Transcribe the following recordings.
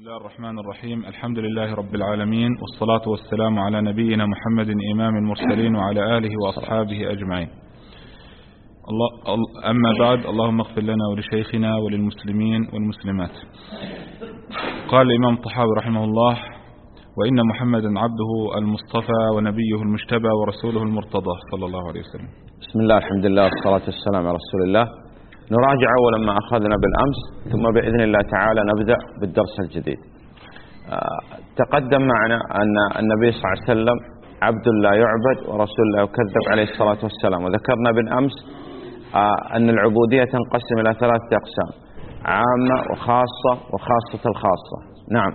الله الرحمن الرحيم. الحمد لله رب العالمين، والصلاة والسلام على نبينا محمد إمام المرسلين وعلى آله وأصحابه أجمعين. أما بعد، اللهم اغفر لنا ولشيخنا وللمسلمين والمسلمات. قال الإمام الطحاوي رحمه الله: وإن محمدا عبده المصطفى ونبيه المجتبى ورسوله المرتضى صلى الله عليه وسلم. بسم الله، الحمد لله، والصلاة والسلام على رسول الله. نراجع أولا ما أخذنا بالأمس، ثم بإذن الله تعالى نبدأ بالدرس الجديد. تقدم معنا أن النبي صلى الله عليه وسلم عبد لا يعبد ورسول لا يكذب عليه الصلاة والسلام. وذكرنا بالأمس أن العبودية تنقسم إلى ثلاثة أقسام: عامة وخاصة وخاصة الخاصة. نعم.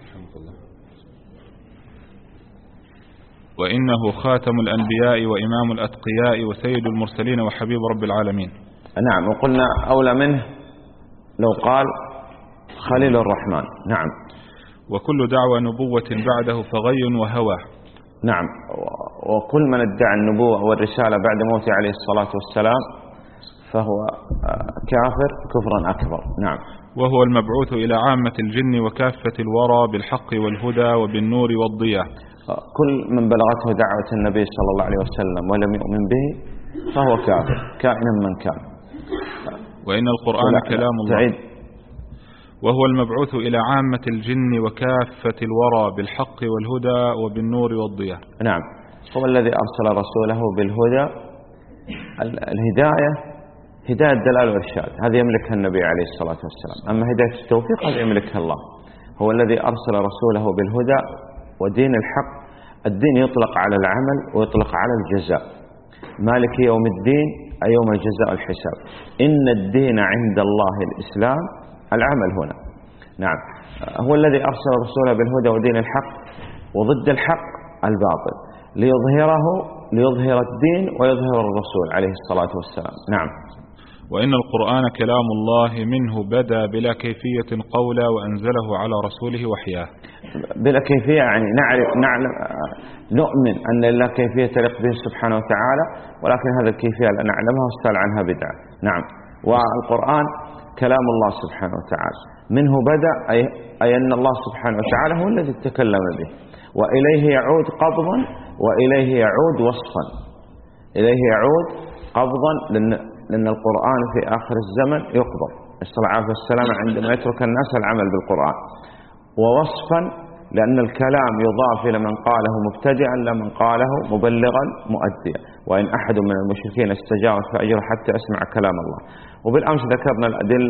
وإنه خاتم الأنبياء وإمام الأتقياء وسيد المرسلين وحبيب رب العالمين. نعم. وقلنا أولى منه لو قال خليل الرحمن. نعم. وكل دعوى نبوة بعده فغي وهوى. نعم. وكل من ادعى النبوة والرسالة بعد موته عليه الصلاة والسلام فهو كافر كفرا أكبر. نعم. وهو المبعوث إلى عامة الجن وكافة الورى بالحق والهدى وبالنور والضياء. كل من بلغته دعوة النبي صلى الله عليه وسلم ولم يؤمن به فهو كافر كائنا من كان. وإن القرآن كلام الله. وهو المبعوث إلى عامة الجن وكافة الورى بالحق والهدى وبالنور والضياء. نعم. هو الذي أرسل رسوله بالهدى. الهداية هداية الدلال والإرشاد، هذه يملكها النبي عليه الصلاة والسلام. أما هداية التوفيق هذه يملكها الله. هو الذي أرسل رسوله بالهدى ودين الحق. الدين يطلق على العمل ويطلق على الجزاء. مالك يوم الدين أي يوم الجزاء والحساب. إن الدين عند الله الإسلام، العمل هنا. نعم. هو الذي أرسل رسوله بالهدى ودين الحق وضد الحق الباطل ليظهر الدين ويظهر الرسول عليه الصلاة والسلام. نعم. وإن القرآن كلام الله منه بدأ بلا كيفية قولا وأنزله على رسوله وحياه. بلا كيفية يعني نعلم نؤمن أن لله كيفية تليق به سبحانه وتعالى، ولكن هذا الكيفية لا نعلمها واستال عنها بدعة. نعم. والقرآن كلام الله سبحانه وتعالى منه بدأ أي أن الله سبحانه وتعالى هو الذي تكلم به، وإليه يعود قبضا وإليه يعود وصفا. إليه يعود قبضا لأن القرآن في آخر الزمن يقبض صلى الله عليه وسلم عندما يترك الناس العمل بالقرآن. ووصفا لأن الكلام يضاف إلى من قاله مبتدعا لمن قاله مبلغا مؤديا. وإن أحد من المشركين استجارك فأجره حتى يسمع كلام الله. وبالأمس ذكرنا الأدلة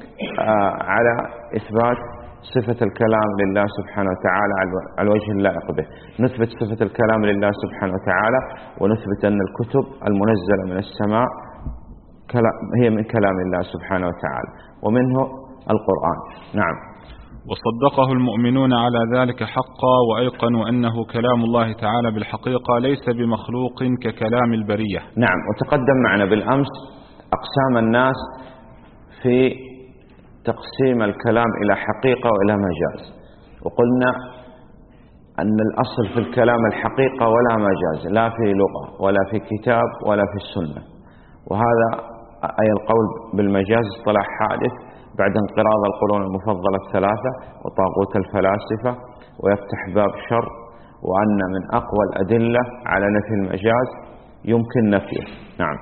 على إثبات صفة الكلام لله سبحانه وتعالى على الوجه اللائق به. نثبت صفة الكلام لله سبحانه وتعالى، ونثبت أن الكتب المنزلة من السماء هي من كلام الله سبحانه وتعالى، ومنه القرآن. نعم. وصدقه المؤمنون على ذلك حقا، وأيقنوا أنه كلام الله تعالى بالحقيقة ليس بمخلوق ككلام البرية. نعم. وتقدم معنا بالأمس أقسام الناس في تقسيم الكلام إلى حقيقة وإلى مجاز. وقلنا أن الأصل في الكلام الحقيقة ولا مجاز، لا في لغة ولا في كتاب ولا في السنة. وهذا أي القول بالمجاز اصطلاح حادث بعد انقراض القرون المفضلة الثلاثة وطاغوت الفلاسفة، ويفتح باب شر، وأن من أقوى الأدلة على نفي المجاز يمكن نفيه. نعم.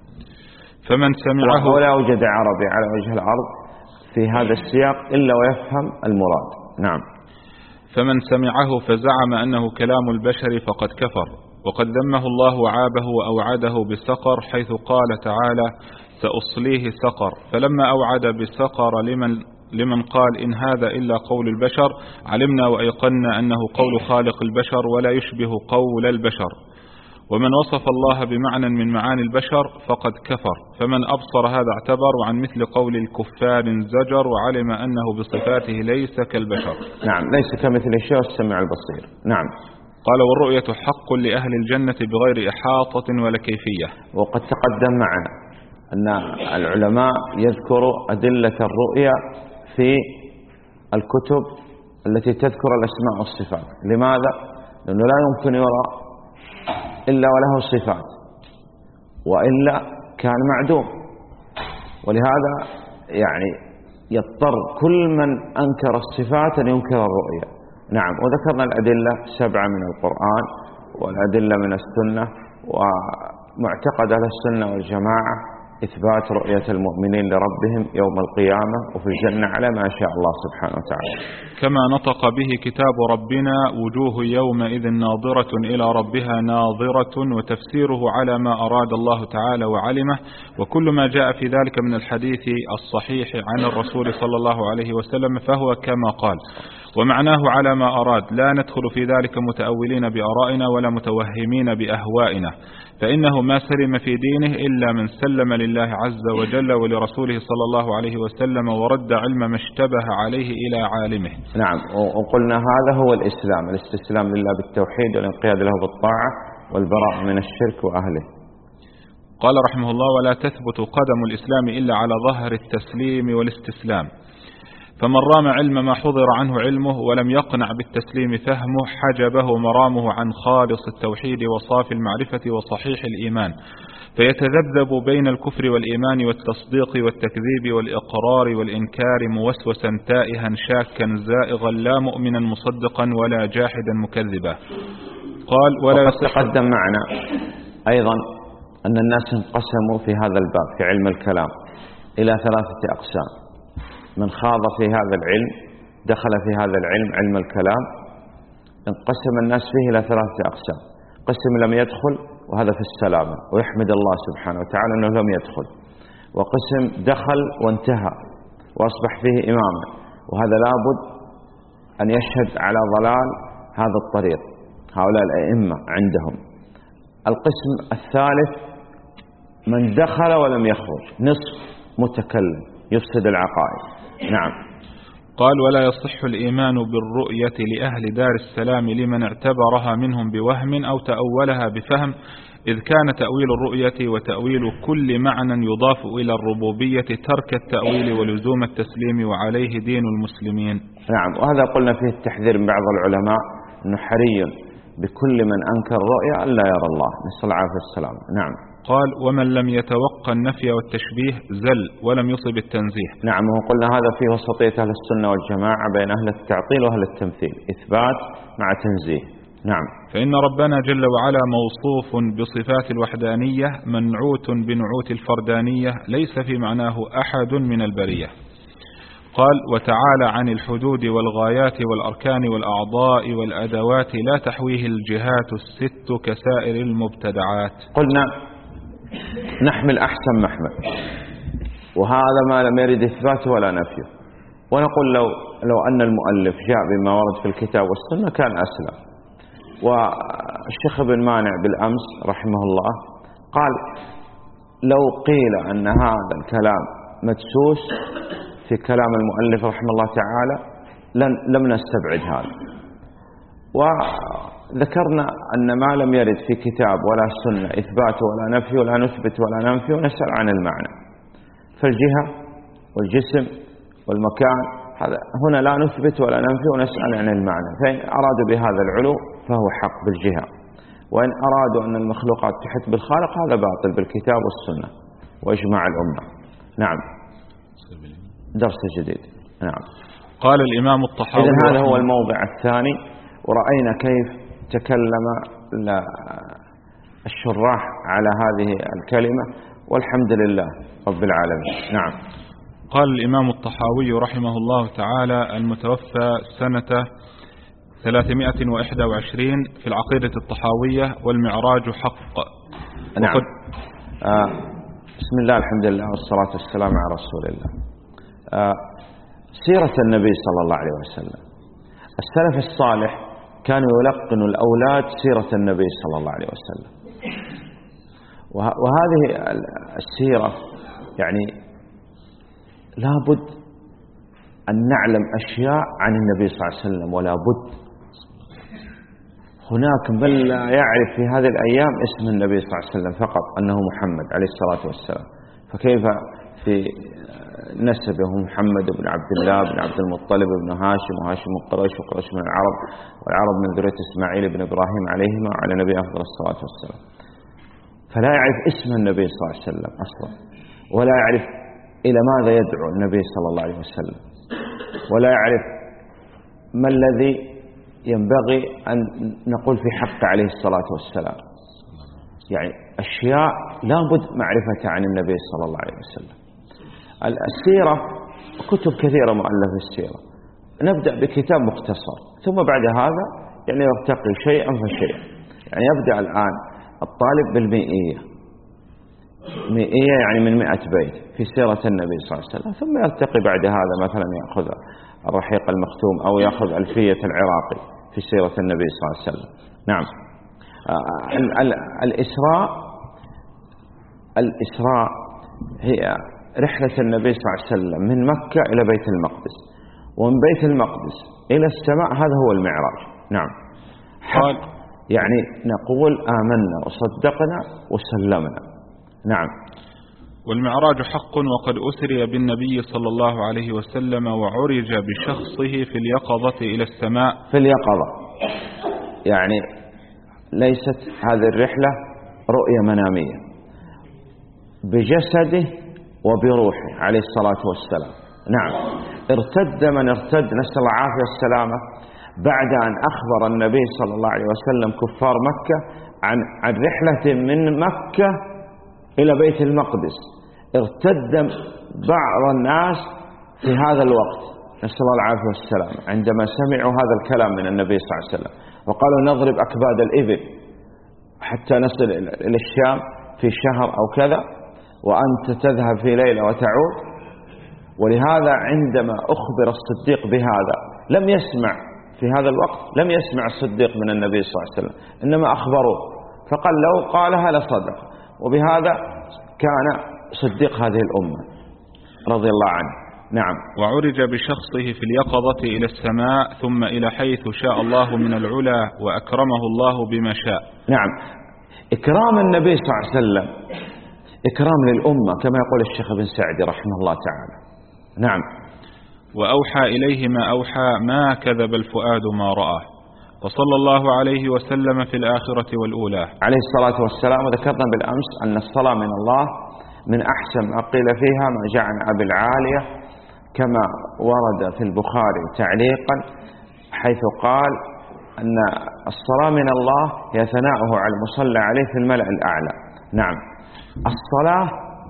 فمن سمعه ولا يوجد عربي على وجه الأرض في هذا السياق إلا ويفهم المراد. نعم. فمن سمعه فزعم أنه كلام البشر فقد كفر، وقد ذمه الله وعابه وأوعده بسقر، حيث قال تعالى: سأصليه سقر. فلما أوعد بسقر لمن قال إن هذا إلا قول البشر، علمنا وأيقنا أنه قول خالق البشر ولا يشبه قول البشر. ومن وصف الله بمعنى من معاني البشر فقد كفر، فمن أبصر هذا اعتبر، وعن مثل قول الكفار زجر، وعلم أنه بصفاته ليس كالبشر. نعم. ليس كمثل شيء السميع البصير. نعم. قال: والرؤية حق لأهل الجنة بغير إحاطة ولا كيفية. وقد تقدم معنا أن العلماء يذكروا أدلة الرؤية في الكتب التي تذكر الأسماء والصفات. لماذا؟ لأنه لا يمكن يرى إلا وله صفات، وإلا كان معدوم. ولهذا يعني يضطر كل من أنكر الصفات أن ينكر الرؤية. نعم. وذكرنا الأدلة 7 من القرآن والأدلة من السنة، ومعتقد أهل السنة والجماعة إثبات رؤية المؤمنين لربهم يوم القيامة وفي الجنة على ما شاء الله سبحانه وتعالى. كما نطق به كتاب ربنا: وجوه يومئذ ناظرة إلى ربها ناظرة، وتفسيره على ما أراد الله تعالى وعلمه، وكل ما جاء في ذلك من الحديث الصحيح عن الرسول صلى الله عليه وسلم فهو كما قال، ومعناه على ما أراد. لا ندخل في ذلك متأولين بآرائنا ولا متوهمين بأهوائنا، فإنه ما سلم في دينه إلا من سلم لله عز وجل ولرسوله صلى الله عليه وسلم ورد علم ما اشتبه عليه إلى عالمه. نعم. وقلنا هذا هو الإسلام، الاستسلام لله بالتوحيد والانقياد له بالطاعة والبراء من الشرك وأهله. قال رحمه الله: ولا تثبت قدم الإسلام إلا على ظهر التسليم والاستسلام، فمن رام علم ما حضر عنه علمه ولم يقنع بالتسليم فهمه حجبه مرامه عن خالص التوحيد وصافي المعرفة وصحيح الإيمان، فيتذبذب بين الكفر والإيمان والتصديق والتكذيب والإقرار والإنكار موسوسا تائها شاكا زائغا لا مؤمنا مصدقا ولا جاحدا مكذبا. قال: ولا تقدم معنا أيضا أن الناس انقسموا في هذا الباب في علم الكلام إلى 3 أقسام. من خاض في هذا العلم دخل في هذا العلم علم الكلام انقسم الناس فيه إلى 3 أقسام. قسم لم يدخل وهذا في السلامة ويحمد الله سبحانه وتعالى أنه لم يدخل، وقسم دخل وانتهى وأصبح فيه إماما، وهذا لابد أن يشهد على ضلال هذا الطريق هؤلاء الأئمة عندهم. القسم الثالث من دخل ولم يخرج، نصف متكلم يفسد العقائد. نعم. قال: ولا يصح الإيمان بالرؤية لأهل دار السلام لمن اعتبرها منهم بوهم أو تأولها بفهم، إذ كان تأويل الرؤية وتأويل كل معنى يضاف إلى الربوبية ترك التأويل ولزوم التسليم، وعليه دين المسلمين. نعم. وهذا قلنا فيه التحذير من بعض العلماء أنه حري بكل من أنكر الرؤية أن لا يرى الله، نسأل الله العافية والسلامة. نعم. قال: ومن لم يتوقع النفي والتشبيه زل ولم يصب التنزيه. نعم. وقلنا هذا فيه وسطية أهل السنة والجماعة بين أهل التعطيل وأهل التمثيل، إثبات مع تنزيه. نعم. فإن ربنا جل وعلا موصوف بصفات الوحدانية منعوت بنعوت الفردانية ليس في معناه أحد من البرية. قال: وتعالى عن الحدود والغايات والأركان والأعضاء والأدوات لا تحويه الجهات الست كسائر المبتدعات. قلنا نحمل أحسن محمل، وهذا ما لم يرد إثباته ولا نفيه، ونقول لو أن المؤلف جاء بما ورد في الكتاب والسنة كان أسلم. والشيخ ابن مانع بالأمس رحمه الله قال: لو قيل أن هذا الكلام مدسوس في كلام المؤلف رحمه الله تعالى لم نستبعد هذا. وذكرنا أن ما لم يرد في كتاب ولا سنة إثباته ولا نفيه ولا نثبت ولا ننفي ونسأل عن المعنى، فالجهة والجسم والمكان هذا هنا لا نثبت ولا ننفي ونسأل عن المعنى، فإن أرادوا بهذا العلو فهو حق بالجهة، وإن أرادوا أن المخلوقات تحت بالخالق هذا باطل بالكتاب والسنة وإجماع الأمة. نعم. درس جديد. نعم. قال الإمام الطحاوي: إذن هذا هو الموضع الثاني، ورأينا كيف تكلم الشراح على هذه الكلمة، والحمد لله رب العالمين. نعم. قال الإمام الطحاوي رحمه الله تعالى المتوفى سنة 321 في العقيدة الطحاوية: والمعراج حق. نعم. بسم الله الحمد لله والصلاة والسلام على رسول الله. سيرة النبي صلى الله عليه وسلم، السلف الصالح كانوا يلقنوا الأولاد سيرة النبي صلى الله عليه وسلم، وهذه السيرة يعني لابد أن نعلم أشياء عن النبي صلى الله عليه وسلم، ولا بد. هناك من لا يعرف في هذه الأيام اسم النبي صلى الله عليه وسلم فقط أنه محمد عليه الصلاة والسلام، فكيف في نسبه محمد بن عبد الله بن عبد المطلب بن هاشم، وهاشم من قريش، وقريش من العرب، والعرب من ذرية إسماعيل بن إبراهيم عليهما وعلى نبي أفضل الصلاة والسلام. فلا يعرف اسم النبي صلى الله عليه وسلم أصلا، ولا يعرف إلى ماذا يدعو النبي صلى الله عليه وسلم، ولا يعرف ما الذي ينبغي أن نقول في حق عليه الصلاة والسلام. يعني أشياء لابد معرفتها عن النبي صلى الله عليه وسلم. السيرة كتب كثيرة مؤلفة السيرة، نبدأ بكتاب مختصر، ثم بعد هذا يعني يرتقي شيئا فشيئا. يعني يبدأ الآن الطالب بالمئية، مئية يعني من 100 بيت في سيرة النبي صلى الله عليه وسلم، ثم يرتقي بعد هذا مثلا يأخذ الرحيق المختوم أو يأخذ ألفية العراقي في سيرة النبي صلى الله عليه وسلم. نعم. الإسراء هي رحلة النبي صلى الله عليه وسلم من مكة إلى بيت المقدس، ومن بيت المقدس إلى السماء، هذا هو المعراج. نعم. يعني نقول آمنا وصدقنا وسلمنا. نعم. والمعراج حق، وقد أسري بالنبي صلى الله عليه وسلم وعرج بشخصه في اليقظة إلى السماء. في اليقظة يعني ليست هذه الرحلة رؤية منامية، بجسده وبروحه عليه الصلاة والسلام. نعم. ارتد من ارتد، نسأل الله العافية والسلامة، بعد أن أخبر النبي صلى الله عليه وسلم كفار مكة عن رحلة من مكة إلى بيت المقدس. ارتد بعض الناس في هذا الوقت، نسأل الله العافية والسلام، عندما سمعوا هذا الكلام من النبي صلى الله عليه وسلم، وقالوا نضرب أكباد الإبل حتى نصل إلى الشام في شهر أو كذا، وأنت تذهب في ليلة وتعود. ولهذا عندما أخبر الصديق بهذا لم يسمع في هذا الوقت، لم يسمع الصديق من النبي صلى الله عليه وسلم، إنما أخبروه، فقال لو قالها لصدق. وبهذا كان صديق هذه الأمة رضي الله عنه. نعم. وعرج بشخصه في اليقظة إلى السماء، ثم إلى حيث شاء الله من العلا، وأكرمه الله بما شاء. نعم. إكرام النبي صلى الله عليه وسلم إكرام للأمة، كما يقول الشيخ ابن سعدي رحمه الله تعالى. نعم. وأوحى إليه ما أوحى، ما كذب الفؤاد ما رآه، وصلى الله عليه وسلم في الآخرة والأولى عليه الصلاة والسلام. وذكرنا بالأمس أن الصلاة من الله من أحسن ما قيل فيها ما جاء عن أبي العالية، كما ورد في البخاري تعليقا، حيث قال أن الصلاة من الله هي ثناؤه على المصلى عليه في الملأ الأعلى. نعم. الصلاة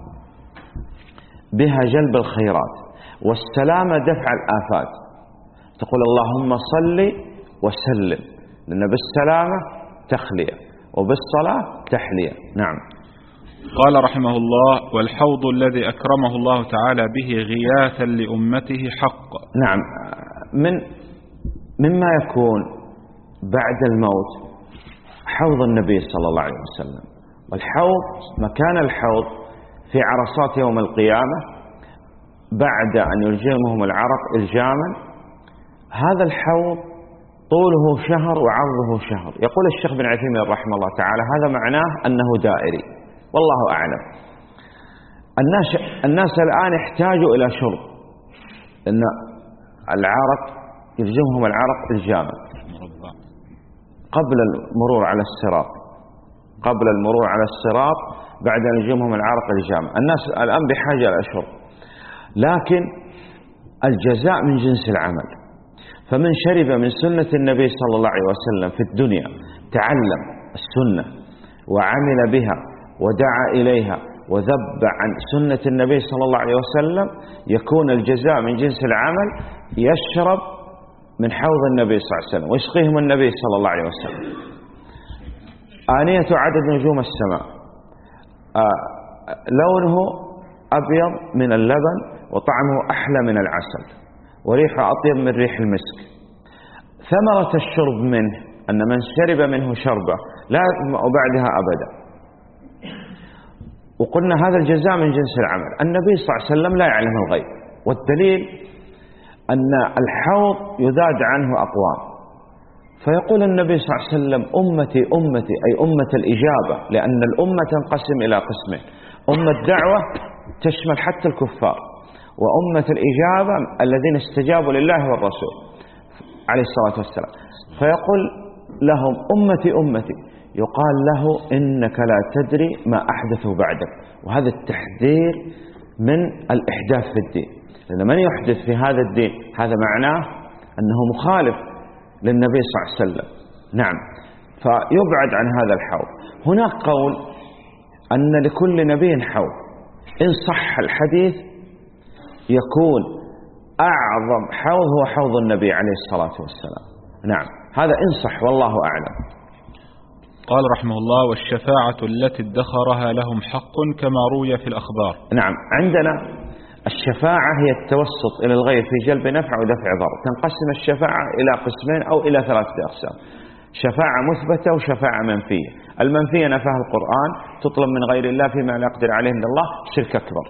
بها جلب الخيرات، والسلامة دفع الآفات. تقول اللهم صل وسلم، لأن بالسلامة تخلية وبالصلاة تحلية. نعم. قال رحمه الله: والحوض الذي أكرمه الله تعالى به غياثا لأمته حق. نعم. مما يكون بعد الموت حوض النبي صلى الله عليه وسلم، والحوض مكان الحوض في عرصات يوم القيامة بعد أن يلجمهم العرق إلجاما. هذا الحوض طوله شهر وعرضه شهر. يقول الشيخ بن عثيمين رحمه الله تعالى هذا معناه أنه دائري، والله أعلم. الناس الآن يحتاجوا إلى شرب، لأن العرق يلجمهم العرق إلجاما قبل المرور على الصراط، قبل المرور على الصراط بعد أن يلجمهم العرق إلجاما. الناس الآن بحاجة إلى شرب، لكن الجزاء من جنس العمل. فمن شرب من سنة النبي صلى الله عليه وسلم في الدنيا، تعلم السنة وعمل بها ودعا إليها وذب عن سنة النبي صلى الله عليه وسلم، يكون الجزاء من جنس العمل. يشرب من حوض النبي صلى الله عليه وسلم ويسقيهم النبي صلى الله عليه وسلم. آنية عدد نجوم السماء، لونه أبيض من اللبن، وطعمه أحلى من العسل، وريحه أطيب من ريح المسك. ثمرة الشرب منه أن من شرب منه شربة لا يظمأ بعدها أبدا. وقلنا هذا الجزاء من جنس العمل. النبي صلى الله عليه وسلم لا يعلم الغيب، والدليل أن الحوض يذاد عنه أقوام، فيقول النبي صلى الله عليه وسلم أمتي أمتي، أي أمة الإجابة، لأن الأمة تنقسم إلى قسمين: أمة دعوة تشمل حتى الكفار، وأمة الإجابة الذين استجابوا لله والرسول عليه الصلاة والسلام. فيقول لهم أمتي أمتي، يقال له إنك لا تدري ما أحدثوا بعدك. وهذا التحذير من الإحداث في الدين، لأن من يحدث في هذا الدين هذا معناه أنه مخالف للنبي صلى الله عليه وسلم. نعم، فيبعد عن هذا الحوض. هناك قول أن لكل نبي حوض، إن صح الحديث يكون أعظم حوض هو حوض النبي عليه الصلاة والسلام. نعم، هذا إن صح والله أعلم. قال رحمه الله: والشفاعة التي ادخرها لهم حق كما روي في الأخبار. نعم، عندنا الشفاعة هي التوسط إلى الغير في جلب نفع ودفع ضر. تنقسم الشفاعة إلى قسمين أو إلى 3 أقسام: شفاعة مثبتة وشفاعة منفية. المنفية نفاها القرآن، تطلب من غير الله فيما لا يقدر عليه إلا الله، شرك أكبر.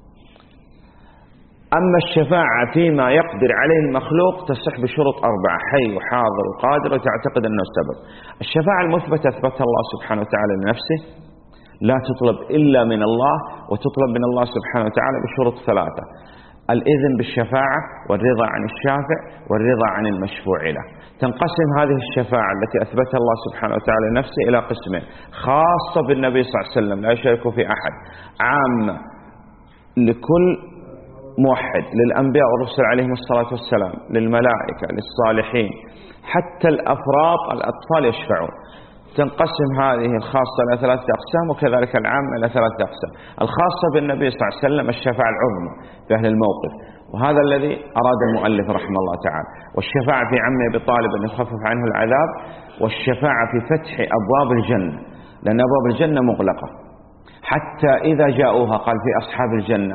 أما الشفاعة فيما يقدر عليه المخلوق تصح بشروط 4: حي وحاضر وقادر وتعتقد أنه سبب. الشفاعة المثبتة أثبتها الله سبحانه وتعالى لنفسه، لا تطلب إلا من الله، وتطلب من الله سبحانه وتعالى بشروط 3: الإذن بالشفاعة، والرضا عن الشافع، والرضا عن المشفوع له. تنقسم هذه الشفاعة التي أثبتها الله سبحانه وتعالى لنفسه إلى قسمين: خاصة بالنبي صلى الله عليه وسلم لا يشارك في أحد، عامة لكل موحد، للأنبياء والرسل عليهم الصلاة والسلام، للملائكة، للصالحين، حتى الأفراط الأطفال يشفعون. تنقسم هذه الخاصة إلى 3 أقسام، وكذلك العامة إلى 3 أقسام. الخاصة بالنبي صلى الله عليه وسلم الشفاعة العظمى في أهل الموقف، وهذا الذي أراد المؤلف رحمه الله تعالى. والشفاعة في عم أبي طالب أن يخفف عنه العذاب، والشفاعة في فتح أبواب الجنة، لأن أبواب الجنة مغلقة حتى إذا جاءوها. قال في أصحاب الجنة،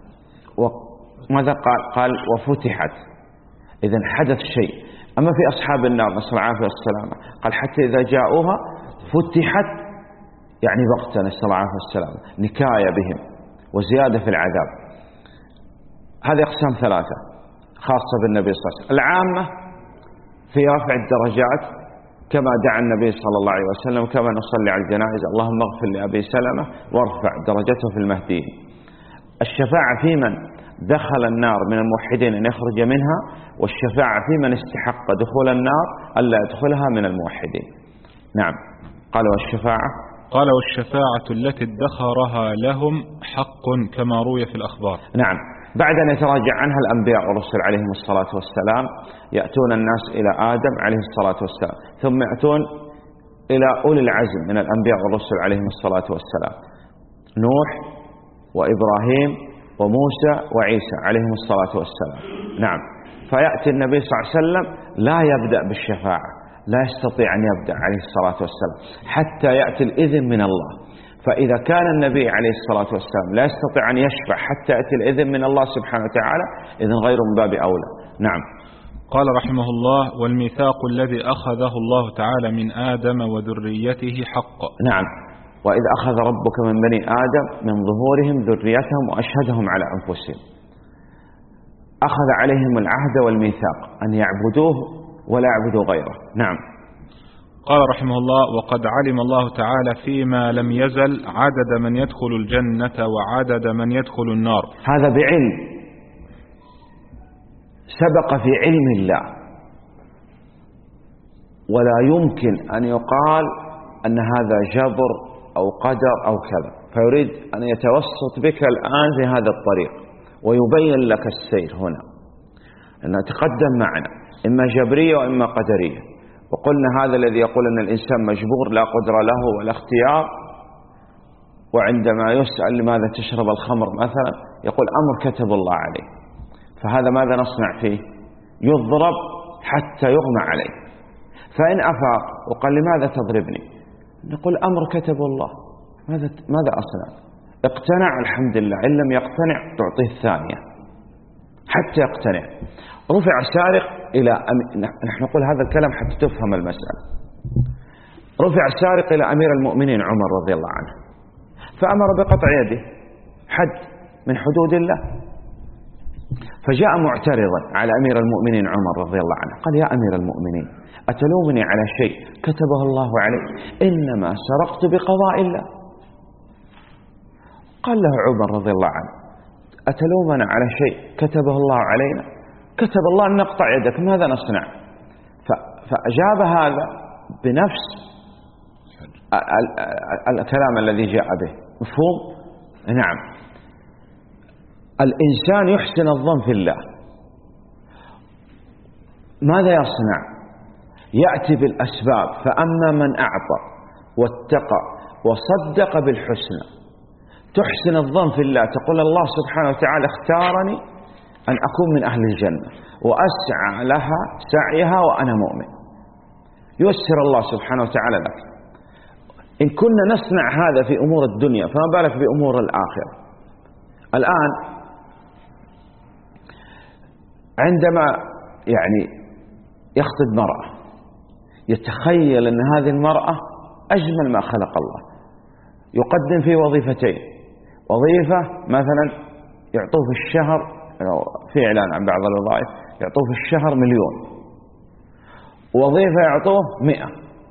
وماذا قال وفتحت، إذن حدث شيء. أما في أصحاب النار نسأل الله العافية والسلامة قال حتى إذا جاءوها فتحت، يعني بغتة، نسأل الله العافية والسلامة، نكاية بهم وزيادة في العذاب. هذه أقسام 3 خاصة بالنبي صلى الله عليه وسلم. العامة في رفع الدرجات كما دعا النبي صلى الله عليه وسلم، كما نصلي على الجنائز: اللهم اغفر لأبي سلمة وارفع درجته في المهديين. الشفاعة في من دخل النار من الموحدين أن يخرج منها، والشفاعة في من استحق دخول النار ألا يدخلها من الموحدين. نعم، قال والشفاعة التي ادخرها لهم حق كما روي في الأخبار. نعم، بعد أن يتراجع عنها الأنبياء والرسل عليهم الصلاة والسلام، يأتون الناس إلى آدم عليه الصلاة والسلام، ثم يأتون إلى أولي العزم من الأنبياء والرسل عليهم الصلاة والسلام: نوح وإبراهيم وموسى وعيسى عليهم الصلاة والسلام. نعم، فيأتي النبي صلى الله عليه وسلم لا يبدأ بالشفاعة، لا يستطيع أن يبدأ عليه الصلاة والسلام حتى يأتي الإذن من الله. فإذا كان النبي عليه الصلاة والسلام لا يستطيع أن يشفع حتى يأتي الإذن من الله سبحانه وتعالى، إذن غير من باب أولى. نعم. قال رحمه الله: والميثاق الذي أخذه الله تعالى من آدم وذريته حق. نعم، وإذ أخذ ربك من بني آدم من ظهورهم ذريتهم وأشهدهم على أنفسهم. أخذ عليهم العهد والميثاق أن يعبدوه ولا يعبدوا غيره. نعم. قال رحمه الله: وقد علم الله تعالى فيما لم يزل عدد من يدخل الجنة وعدد من يدخل النار. هذا بعلم، سبق في علم الله، ولا يمكن أن يقال أن هذا جبر أو قدر أو كذا، فيريد أن يتوسط بك الآن في هذا الطريق ويبين لك السير هنا. أنه تقدم معنا إما جبرية وإما قدرية، وقلنا هذا الذي يقول أن الإنسان مجبور لا قدر له ولا اختيار، وعندما يسأل لماذا تشرب الخمر مثلا يقول أمر كتب الله عليه، فهذا ماذا نصنع فيه؟ يضرب حتى يغمى عليه. فإن أفاق وقال لماذا تضربني؟ نقول أمر كتب الله، ماذا أصنع؟ اقتنع الحمد لله، إن لم يقتنع تعطيه الثانية حتى يقتنع. رفع سارق إلى نحن نقول هذا الكلام حتى تفهم المسألة. رفع سارق إلى أمير المؤمنين عمر رضي الله عنه، فأمر بقطع يده، حد من حدود الله. فجاء معترضا على أمير المؤمنين عمر رضي الله عنه، قال: يا أمير المؤمنين، أتلومني على شيء كتبه الله علي؟ إنما سرقت بقضاء الله. قال له عمر رضي الله عنه: أتلومنا على شيء كتبه الله علينا؟ كتب الله أن نقطع يدك، ماذا نصنع؟ فأجاب هذا بنفس الكلام الذي جاء به. مفهوم؟ نعم. الإنسان يحسن الظن في الله. ماذا يصنع؟ يأتي بالأسباب. فأما من أعطى واتقى وصدق بالحسنى، تحسن الظن في الله، تقول الله سبحانه وتعالى اختارني أن أكون من أهل الجنة وأسعى لها سعيها وأنا مؤمن، يسر الله سبحانه وتعالى لك. إن كنا نصنع هذا في أمور الدنيا فما بالك بأمور الآخرة. الآن عندما يخطب مرأة يتخيل أن هذه المرأة أجمل ما خلق الله، يقدم في وظيفتين، وظيفة مثلا يعطوه في الشهر، في إعلان عن بعض الوظائف يعطوه في الشهر 1,000,000، وظيفة يعطوه 100.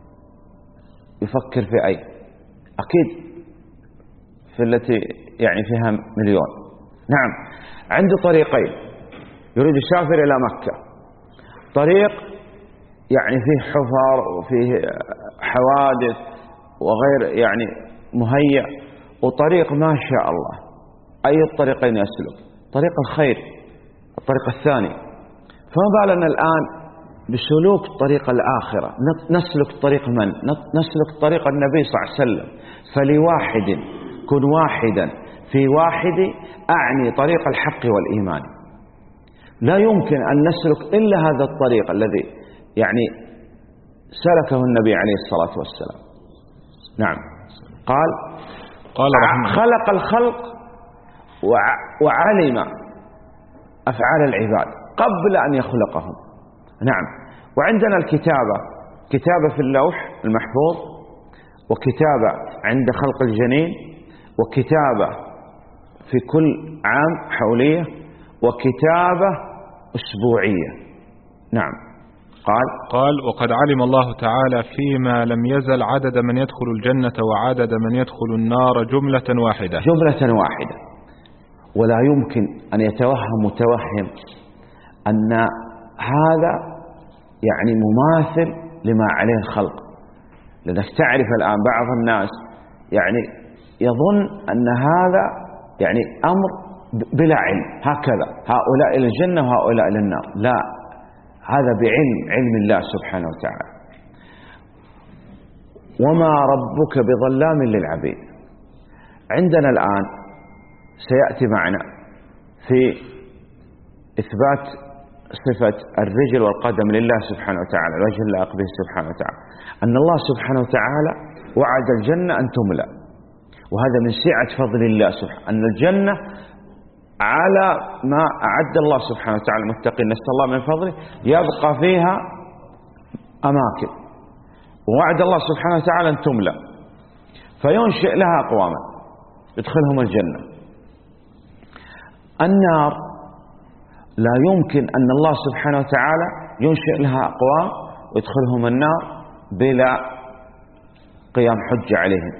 يفكر في أي؟ أكيد في التي فيها 1,000,000. نعم، عنده طريقين، يريد يسافر إلى مكة، طريق فيه حفر وفيه حوادث وغير مهيأ، وطريق ما شاء الله. أي الطريقين يسلك؟ طريق الخير، الطريق الثاني. فما بالنا الآن بسلوك طريق الآخرة؟ نسلك طريق من؟ نسلك طريق النبي صلى الله عليه وسلم. فلواحد كن واحدا في واحد، أعني طريق الحق والإيمان. لا يمكن أن نسلك إلا هذا الطريق الذي سلكه النبي عليه الصلاة والسلام. نعم، قال خلق الخلق وعلم أفعال العباد قبل أن يخلقهم. نعم، وعندنا الكتابة، كتابة في اللوح المحفوظ، وكتابة عند خلق الجنين، وكتابة في كل عام حولية، وكتابة أسبوعية. نعم، قال وقد علم الله تعالى فيما لم يزل عدد من يدخل الجنة وعدد من يدخل النار جملة واحدة. ولا يمكن أن يتوهم متوهم أن هذا مماثل لما عليه الخلق. لأنك تعرف الآن بعض الناس يظن أن هذا أمر بلا علم، هكذا هؤلاء إلى الجنة وهؤلاء إلى النار. لا، هذا بعلم الله سبحانه وتعالى. وما ربك بظلام للعبيد. عندنا الآن سيأتي معنا في إثبات صفة الرجل والقدم لله سبحانه وتعالى، الوجه اللائق به سبحانه وتعالى، أن الله سبحانه وتعالى وعد الجنة أن تملأ، وهذا من سعة فضل الله سبحانه، أن الجنة على ما أعد الله سبحانه وتعالى المتقين، نسأل الله من فضله، يبقى فيها أماكن، ووعد الله سبحانه وتعالى أن تملأ، فينشئ لها أقواما يدخلهم الجنة. النار لا يمكن أن الله سبحانه وتعالى ينشئ لها أقوام ويدخلهم النار بلا قيام حجة عليهم.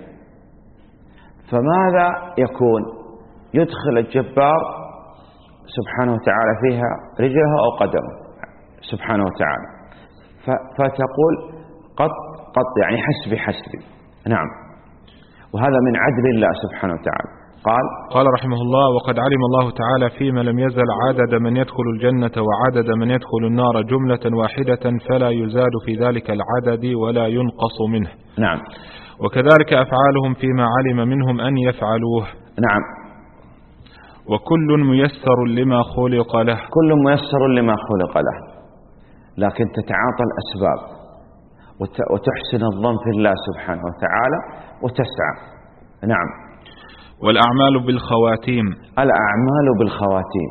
فماذا يكون؟ يدخل الجبار سبحانه وتعالى فيها رجله أو قدمه سبحانه وتعالى، فتقول قط حسبي. نعم، وهذا من عدل الله سبحانه وتعالى. قال رحمه الله وقد علم الله تعالى فيما لم يزل عدد من يدخل الجنة وعدد من يدخل النار جملة واحدة، فلا يزاد في ذلك العدد ولا ينقص منه. نعم، وكذلك أفعالهم فيما علم منهم أن يفعلوه. نعم، وكل ميسر لما خلق له. كل ميسر لما خلق له، لكن تتعاطى الأسباب وتحسن الظن في الله سبحانه وتعالى وتسعى. نعم، والأعمال بالخواتيم. الأعمال بالخواتيم،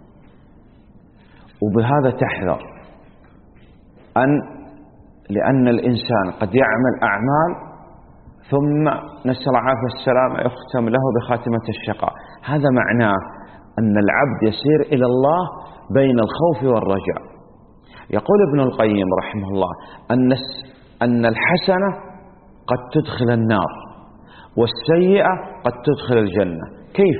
وبهذا تحذر لأن الإنسان قد يعمل أعمال ثم نسأل العافية والسلامة يختم له بخاتمة الشقاء. هذا معناه أن العبد يسير إلى الله بين الخوف والرجاء. يقول ابن القيم رحمه الله أن الحسنة قد تدخل النار والسيئة قد تدخل الجنة. كيف؟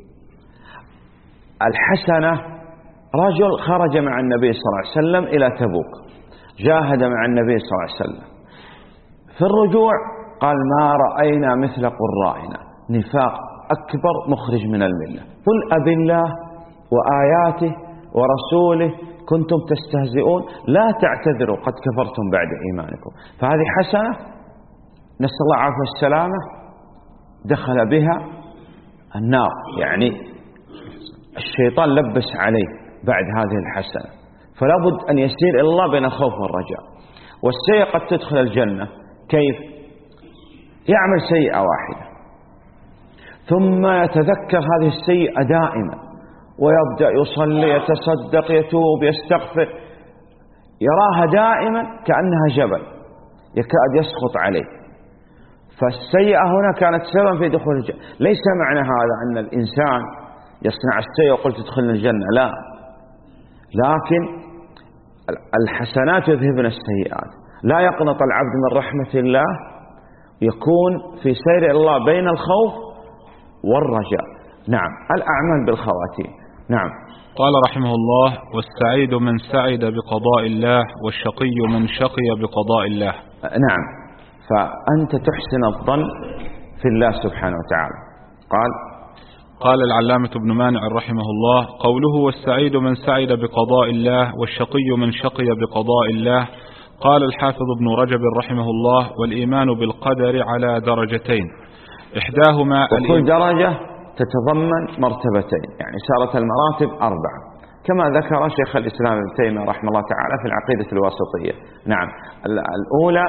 الحسنة، رجل خرج مع النبي صلى الله عليه وسلم إلى تبوك، جاهد مع النبي صلى الله عليه وسلم، في الرجوع قال ما رأينا مثل قرائنا، نفاق أكبر مخرج من الملة. قل أب الله وآياته ورسوله كنتم تستهزئون لا تعتذروا قد كفرتم بعد إيمانكم. فهذه حسنة نسأل الله عافية السلامة دخل بها النار، يعني الشيطان لبس عليه بعد هذه الحسنة، فلا بد أن يسير إلى الله بين الخوف والرجاء. والسيئة قد تدخل الجنة كيف؟ يعمل سيئة واحدة ثم يتذكر هذه السيئة دائما ويبدأ يصلي يتصدق يتوب يستغفر، يراها دائما كأنها جبل يكاد يسقط عليه. فالسيئة هنا كانت سببا في دخول الجنة. ليس معنى هذا أن الإنسان يصنع السيئة وقلت تدخل الجنة، لا، لكن الحسنات يذهبن السيئات. لا يقنط العبد من رحمة الله، يكون في سير الله بين الخوف والرجاء. نعم، الأعمال بالخواتيم. نعم. قال رحمه الله: والسعيد من سعد بقضاء الله، والشقي من شقي بقضاء الله. نعم، فأنت تحسن الظن في الله سبحانه وتعالى. قال العلامة ابن مانع رحمه الله: قوله والسعيد من سعد بقضاء الله والشقي من شقي بقضاء الله. قال الحافظ ابن رجب رحمه الله: والإيمان بالقدر على درجتين، إحداهما وكل درجة تتضمن مرتبتين، يعني صارت المراتب 4 كما ذكر شيخ الإسلام ابن تيمية رحمه الله تعالى في العقيدة الواسطية. نعم، الأولى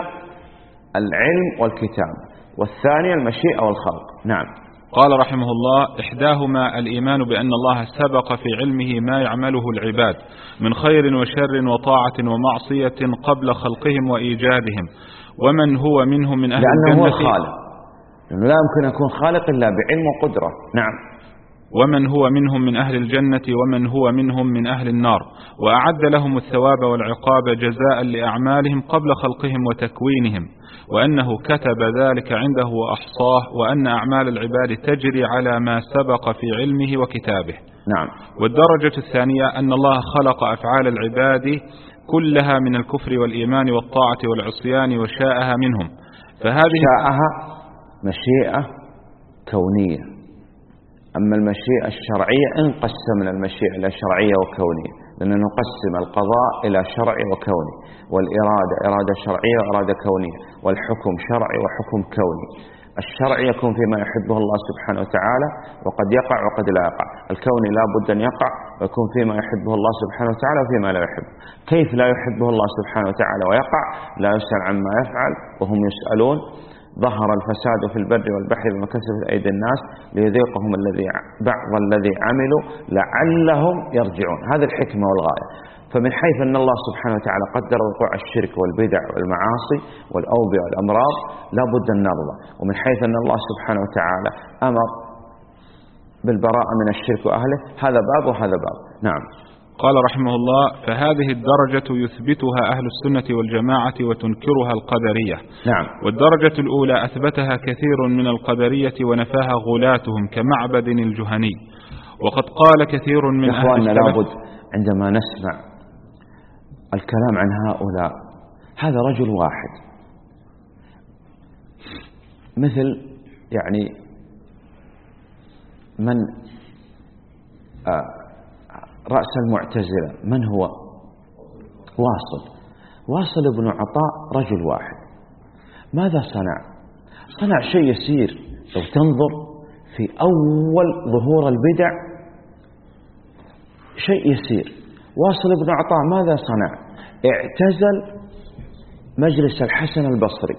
العلم والكتاب، والثانية المشيئة والخلق. نعم. قال رحمه الله: إحداهما الإيمان بأن الله سبق في علمه ما يعمله العباد من خير وشر وطاعة ومعصية قبل خلقهم وإيجادهم، ومن هو منهم من أهل الجنة، لأنه هو الخالق، لأنه لا يمكن يكون خالق إلا بعلم وقدرة. نعم. ومن هو منهم من أهل الجنة ومن هو منهم من أهل النار، وأعد لهم الثواب والعقاب جزاء لأعمالهم قبل خلقهم وتكوينهم، وأنه كتب ذلك عنده وأحصاه، وأن أعمال العباد تجري على ما سبق في علمه وكتابه. نعم. والدرجة الثانية أن الله خلق أفعال العباد كلها من الكفر والإيمان والطاعة والعصيان وشاءها منهم. فهذه شاءها مشيئة كونية، أما المشيئة الشرعية انقسم من المشيئة إلى شرعية وكونية، لأن نقسم القضاء إلى شرعي وكوني، والإرادة إرادة شرعية وإرادة كونية، والحكم شرعي وحكم كوني. الشرعي يكون فيما يحبه الله سبحانه وتعالى وقد يقع وقد لا يقع، الكوني لا بد أن يقع ويكون فيما يحبه الله سبحانه وتعالى وفيما لا يحبه. كيف لا يحبه الله سبحانه وتعالى ويقع؟ لا يسأل عما يفعل وهم يسألون. ظهر الفساد في البر والبحر بما كسبت أيدي الناس ليذيقهم بعض الذي عملوا لعلهم يرجعون. هذه الحكمة والغاية. فمن حيث أن الله سبحانه وتعالى قدر وقوع الشرك والبدع والمعاصي والأوبئة والأمراض لا بد أن نرضى، ومن حيث أن الله سبحانه وتعالى أمر بالبراءة من الشرك وأهله، هذا باب وهذا باب. نعم. قال رحمه الله: فهذه الدرجة يثبتها أهل السنة والجماعة وتنكرها القدرية. نعم. والدرجة الأولى أثبتها كثير من القدرية ونفاها غلاتهم كمعبد الجهني. وقد قال كثير من أهل السلف، لابد عندما نسمع الكلام عن هؤلاء، هذا رجل واحد مثل يعني من رأس المعتزلة، من هو؟ واصل بن عطاء رجل واحد. ماذا صنع شيء يسير. لو تنظر في أول ظهور البدع شيء يسير. واصل بن عطاء ماذا صنع؟ اعتزل مجلس الحسن البصري.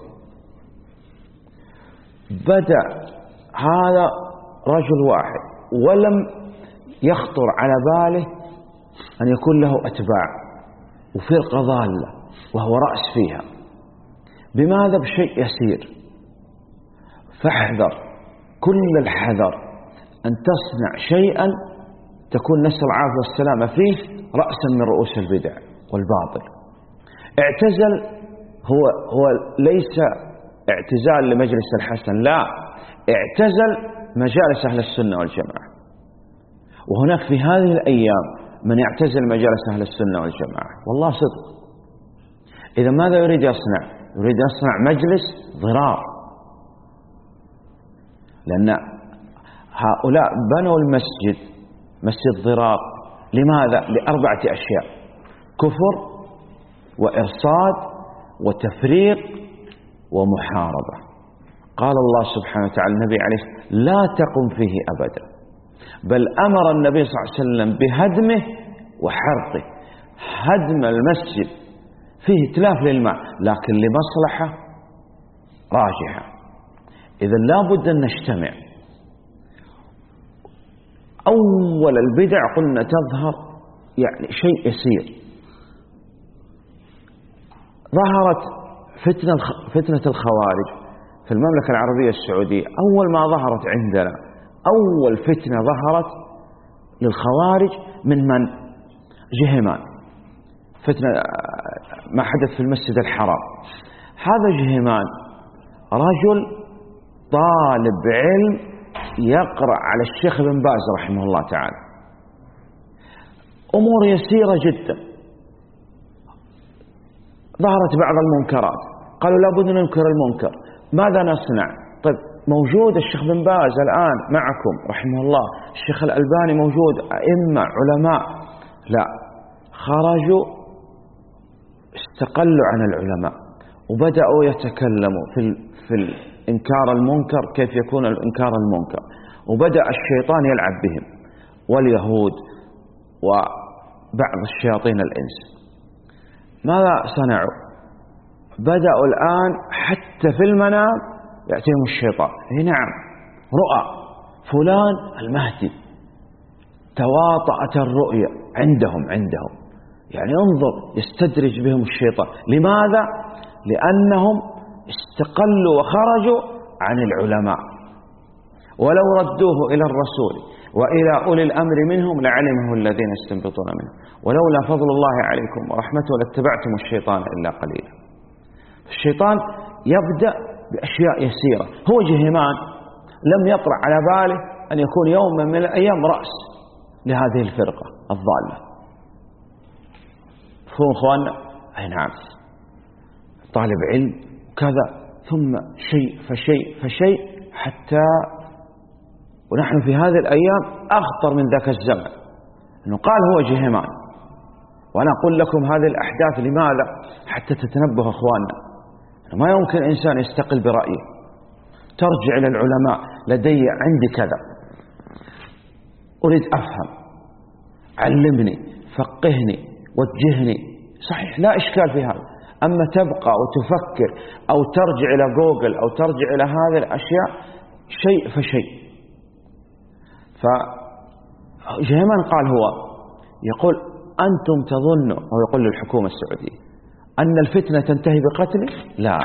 بدأ هذا رجل واحد ولم يخطر على باله أن يكون له أتباع وفرقة ضالة وهو رأس فيها. بماذا؟ بشيء يسير. فاحذر كل الحذر أن تصنع شيئا تكون نسأل العافية والسلامة فيه رأسا من رؤوس البدع والباطل. اعتزل هو ليس اعتزال لمجلس الحسن، لا، اعتزل مجالس أهل السنة والجماعة. وهناك في هذه الأيام من يعتزل مجالس أهل السنة والجماعة، والله صدق. إذا ماذا يريد يصنع؟ يريد يصنع مجلس ضرار، لأن هؤلاء بنوا المسجد، مسجد ضرار، لماذا؟ ل4 أشياء: كفر وإرصاد وتفريق ومحاربة. قال الله سبحانه وتعالى النبي عليه الصلاة والسلام: لا تقم فيه أبدا، بل أمر النبي صلى الله عليه وسلم بهدمه وحرقه. هدم المسجد فيه إتلاف للماء لكن لمصلحة راجحة. إذا لا بد أن نجتمع. أول البدع قلنا تظهر يعني شيء يسير. ظهرت فتنة الخوارج في المملكة العربية السعودية. أول ما ظهرت عندنا، أول فتنة ظهرت للخوارج من جهيمان، فتنة ما حدث في المسجد الحرام. هذا جهيمان رجل طالب علم يقرأ على الشيخ ابن باز رحمه الله تعالى، أمور يسيرة جدا. ظهرت بعض المنكرات، قالوا لابد أن ننكر المنكر، ماذا نصنع؟ طيب موجود الشيخ ابن باز الآن معكم رحمه الله، الشيخ الألباني موجود، أئمة علماء. لا، خرجوا استقلوا عن العلماء وبدأوا يتكلموا في إنكار المنكر، كيف يكون الإنكار المنكر، وبدأ الشيطان يلعب بهم واليهود وبعض الشياطين الإنس. ماذا صنعوا؟ بدأوا الآن حتى في المنام يأتيهم الشيطان. نعم، رؤى فلان المهدي، تواطأت الرؤيا عندهم يعني انظر، يستدرج بهم الشيطان. لماذا؟ لأنهم استقلوا وخرجوا عن العلماء. ولو ردوه إلى الرسول وإلى أولي الأمر منهم لعلمه الذين يستنبطون منه ولولا فضل الله عليكم ورحمته لاتبعتم الشيطان إلا قليلا. الشيطان يبدأ بأشياء يسيرة. هو جهيمان لم يطرح على باله أن يكون يوما من الأيام رأس لهذه الفرقة الضالة. فهم أخواننا؟ أي نعم، طالب علم كذا، ثم شيء فشيء حتى ونحن في هذه الأيام أخطر من ذاك الزمن، أنه قال هو جهيمان. وأنا أقول لكم هذه الأحداث لماذا؟ حتى تتنبه أخواننا، ما يمكن إنسان يستقل برأيه. ترجع إلى العلماء، لدي عندي كذا، أريد أفهم، علمني، فقهني، وجهني. صحيح، لا إشكال في هذا. أما تبقى وتفكر أو ترجع إلى جوجل أو ترجع إلى هذه الأشياء شيء فشيء. فجهيمان قال هو يقول: أنتم تظنوا، أو يقول للحكومة السعودية، أن الفتنة تنتهي بقتله؟ لا،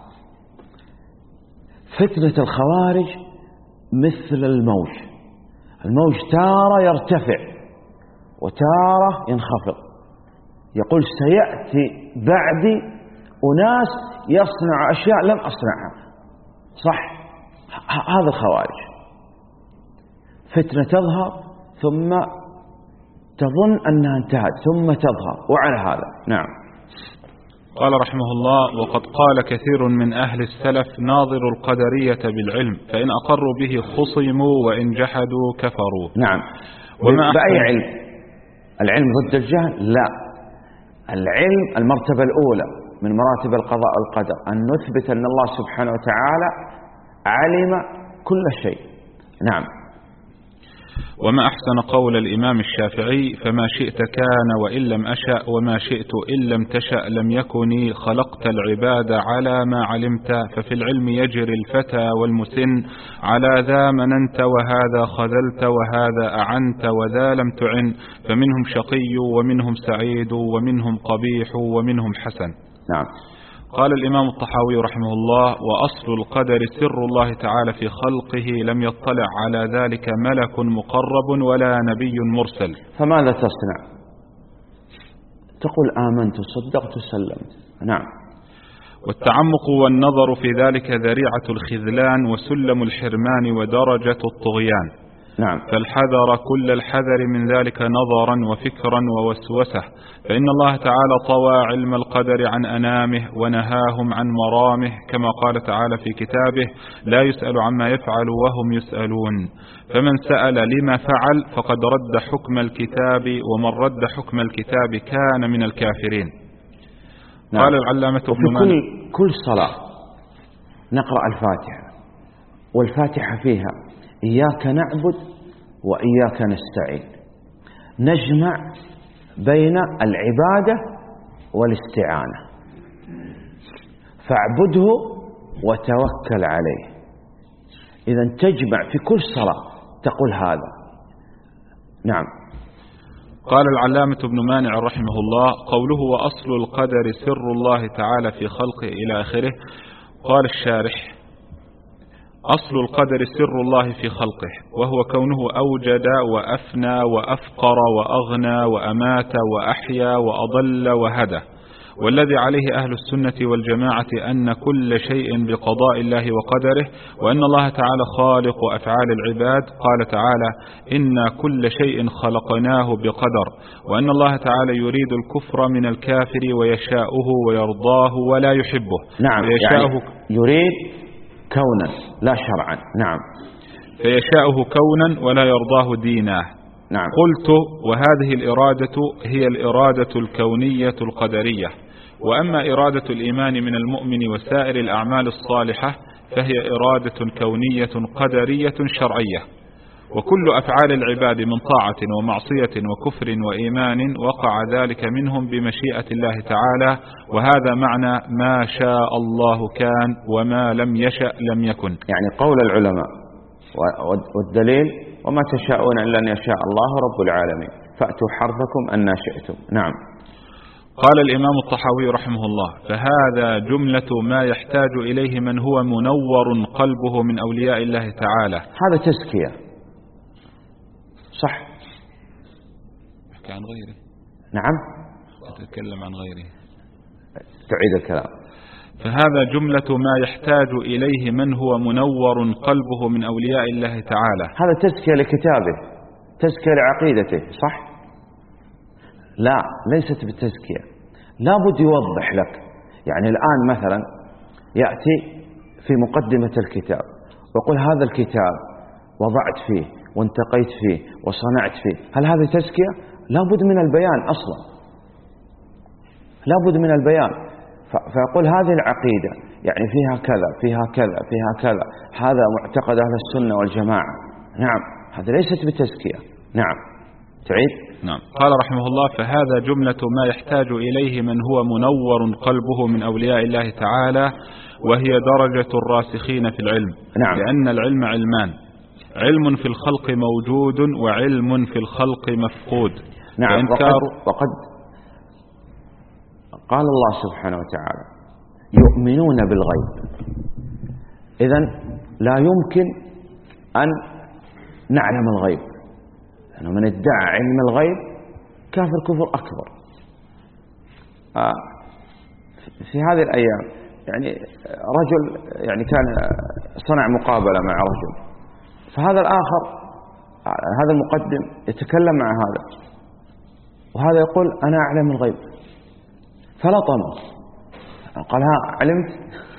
فتنة الخوارج مثل الموج تارة يرتفع وتارة ينخفض. يقول: سيأتي بعدي أناس يصنع أشياء لم أصنعها. صح، هذا الخوارج. فتنة تظهر ثم تظن أنها انتهت ثم تظهر، وعلى هذا. نعم. قال رحمه الله: وقد قال كثير من أهل السلف: ناظروا القدرية بالعلم، فإن أقروا به خصموا وإن جحدوا كفروا. نعم. بأي علم؟ العلم ضد الجهل؟ لا، العلم المرتبة الأولى من مراتب القضاء والقدر، أن نثبت أن الله سبحانه وتعالى علم كل شيء. نعم. وما أحسن قول الإمام الشافعي: فما شئت كان وإن لم أشأ، وما شئت إن لم تشأ لم يكن، خلقت العباد على ما علمت، ففي العلم يجري الفتى والمسن، على ذا مننت وهذا خذلت وهذا أعنت وذا لم تعن، فمنهم شقي ومنهم سعيد ومنهم قبيح ومنهم حسن. نعم. قال الإمام الطحاوي رحمه الله: وأصل القدر سر الله تعالى في خلقه، لم يطلع على ذلك ملك مقرب ولا نبي مرسل. فماذا تصنع؟ تقول آمنت صدقت سلمت. نعم. والتعمق والنظر في ذلك ذريعة الخذلان وسلم الحرمان ودرجة الطغيان. نعم. فالحذر كل الحذر من ذلك نظرا وفكرا ووسوسة، فإن الله تعالى طوى علم القدر عن أنامه ونهاهم عن مرامه، كما قال تعالى في كتابه: لا يسأل عما يفعل وهم يسألون. فمن سأل لما فعل فقد رد حكم الكتاب، ومن رد حكم الكتاب كان من الكافرين. نعم. قال العلامة ابن مانع: كل صلاة نقرأ الفاتحة، والفاتحة فيها إياك نعبد وإياك نستعين، نجمع بين العبادة والاستعانة، فاعبده وتوكل عليه. إذا تجمع في كل صلاة تقول هذا. نعم. قال العلامة ابن مانع رحمه الله: قوله وأصل القدر سر الله تعالى في خلقه إلى آخره. قال الشارح: أصل القدر سر الله في خلقه، وهو كونه أوجد وأفنى وأفقر وأغنى وأمات وأحيا وأضل وهدى. والذي عليه أهل السنة والجماعة أن كل شيء بقضاء الله وقدره، وأن الله تعالى خالق أفعال العباد. قال تعالى: إنا كل شيء خلقناه بقدر. وأن الله تعالى يريد الكفر من الكافر ويشاؤه ويرضاه ولا يحبه. نعم. يعني يريد كونا لا شرعا. نعم. فيشاؤه كونا ولا يرضاه دينا. نعم. قلت: وهذه الإرادة هي الإرادة الكونية القدرية. وأما إرادة الإيمان من المؤمن وسائر الأعمال الصالحة فهي إرادة كونية قدرية شرعية. وكل أفعال العباد من طاعة ومعصية وكفر وإيمان وقع ذلك منهم بمشيئة الله تعالى، وهذا معنى ما شاء الله كان وما لم يشأ لم يكن. يعني قول العلماء والدليل: وما تشاءون إلا أن يشاء الله رب العالمين، فأتوا حرثكم أن شئتم. نعم. قال الإمام الطحاوي رحمه الله: فهذا جملة ما يحتاج إليه من هو منور قلبه من أولياء الله تعالى. هذا تزكية صح. احكي عن غيره. نعم. تتكلم عن غيره. تعيد الكلام. فهذا جملة ما يحتاج إليه من هو منور قلبه من أولياء الله تعالى. هذا تزكية لكتابه، تزكية لعقيدته صح؟ لا، ليست بالتزكية. لابد يوضح لك. يعني الآن مثلا يأتي في مقدمة الكتاب ويقول: هذا الكتاب وضعت فيه وانتقيت فيه وصنعت فيه. هل هذا تزكية؟ لابد من البيان أصلا، لابد من البيان. فيقول: هذه العقيدة يعني فيها كذا فيها كذا فيها كذا، هذا معتقد أهل السنة والجماعة. نعم. هذا ليست بالتزكية. نعم. تعيد. نعم. قال رحمه الله: فهذا جملة ما يحتاج إليه من هو منور قلبه من أولياء الله تعالى، وهي درجة الراسخين في العلم. نعم. لأن العلم علمان: علم في الخلق موجود وعلم في الخلق مفقود. نعم. وقد قال الله سبحانه وتعالى: يؤمنون بالغيب. إذن لا يمكن أن نعلم الغيب، لأنه من ادعى علم الغيب كافر كفر أكبر. في هذه الأيام يعني رجل يعني كان صنع مقابلة مع رجل، فهذا الآخر هذا المقدم يتكلم مع هذا، وهذا يقول: أنا أعلم الغيب. فلطمه، قال: ها علمت؟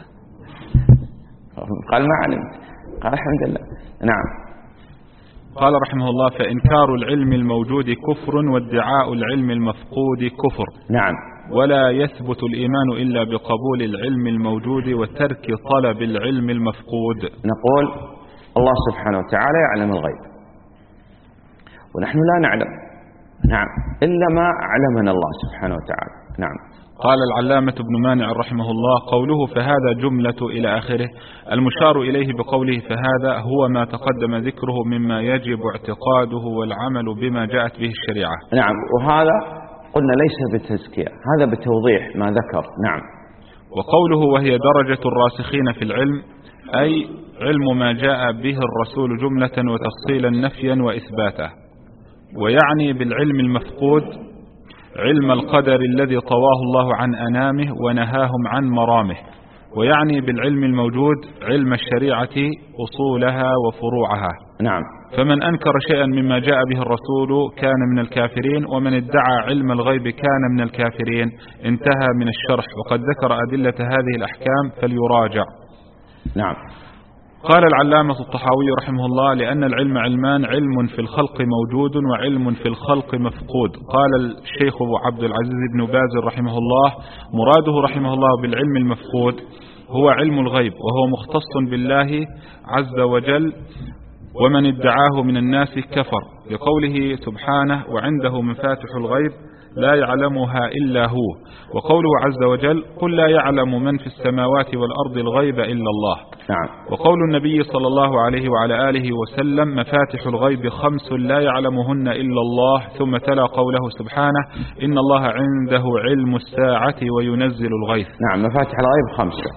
قال: ما علمت. قال: الحمد لله. نعم. قال رحمه الله: فإنكار العلم الموجود كفر، وادعاء العلم المفقود كفر. نعم. ولا يثبت الإيمان إلا بقبول العلم الموجود وترك طلب العلم المفقود. نقول: الله سبحانه وتعالى يعلم الغيب، ونحن لا نعلم. نعم. إلا ما علمنا الله سبحانه وتعالى. نعم. قال العلامة ابن مانع رحمه الله: قوله فهذا جملة إلى آخره، المشار إليه بقوله فهذا هو ما تقدم ذكره مما يجب اعتقاده والعمل بما جاءت به الشريعة. نعم. وهذا قلنا ليس بالتزكية، هذا بتوضيح ما ذكر. نعم. وقوله وهي درجة الراسخين في العلم، أي علم ما جاء به الرسول جملة وتفصيلا نفيا وإثباتا. ويعني بالعلم المفقود علم القدر الذي طواه الله عن أنامه ونهاهم عن مرامه، ويعني بالعلم الموجود علم الشريعة أصولها وفروعها. نعم. فمن أنكر شيئا مما جاء به الرسول كان من الكافرين، ومن ادعى علم الغيب كان من الكافرين. انتهى من الشرح، وقد ذكر أدلة هذه الأحكام فليراجع. نعم. قال العلامة الطحاوي رحمه الله: لأن العلم علمان، علم في الخلق موجود وعلم في الخلق مفقود. قال الشيخ عبد العزيز بن باز رحمه الله: مراده رحمه الله بالعلم المفقود هو علم الغيب، وهو مختص بالله عز وجل، ومن ادعاه من الناس كفر، لقوله سبحانه: وعنده مفاتح الغيب لا يعلمها إلا هو. وقوله عز وجل: قل لا يعلم من في السماوات والأرض الغيب إلا الله. نعم. وقول النبي صلى الله عليه وعلى آله وسلم: مفاتح الغيب 5 لا يعلمهن إلا الله. ثم تلا قوله سبحانه: إن الله عنده علم الساعة وينزل الغيث. نعم. مفاتح الغيب 5.